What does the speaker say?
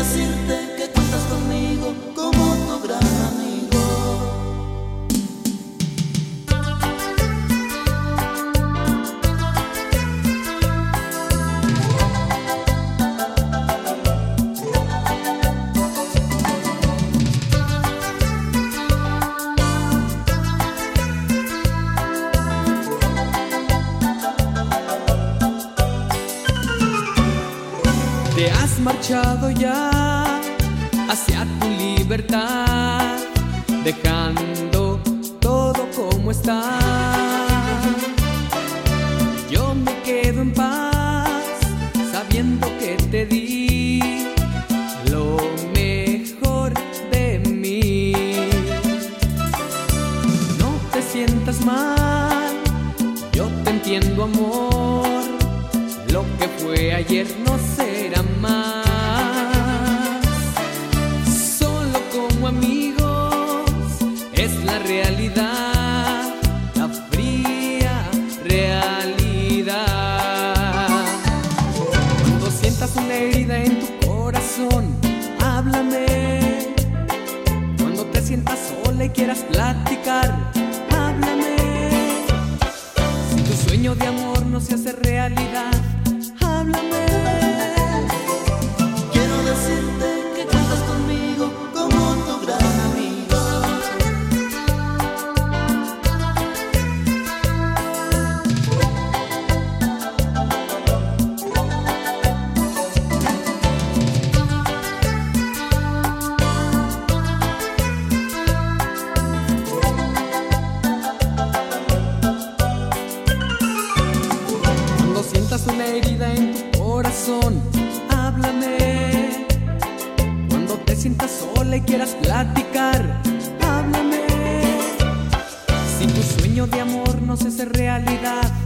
decirte que cuentas conmigo como tu gran amigo. Te has marchado ya hacia tu libertad, dejando todo como está. Yo me quedo en paz, sabiendo que te di lo mejor de mí. No te sientas mal, yo te entiendo, amor. Lo que fue ayer no será más. Solo como amigos es la realidad, la fría realidad. Cuando sientas una herida en tu corazón, háblame. Cuando te sientas sola y quieras platicar, háblame. Si tu sueño de amor no se hace realidad, háblame. Quiero decirte que cuentas conmigo como tu gran amigo. Cuando sientas una herida en tu corazón, háblame. Cuando te sientas sola y quieras platicar, háblame. Si tu sueño de amor no se hace realidad,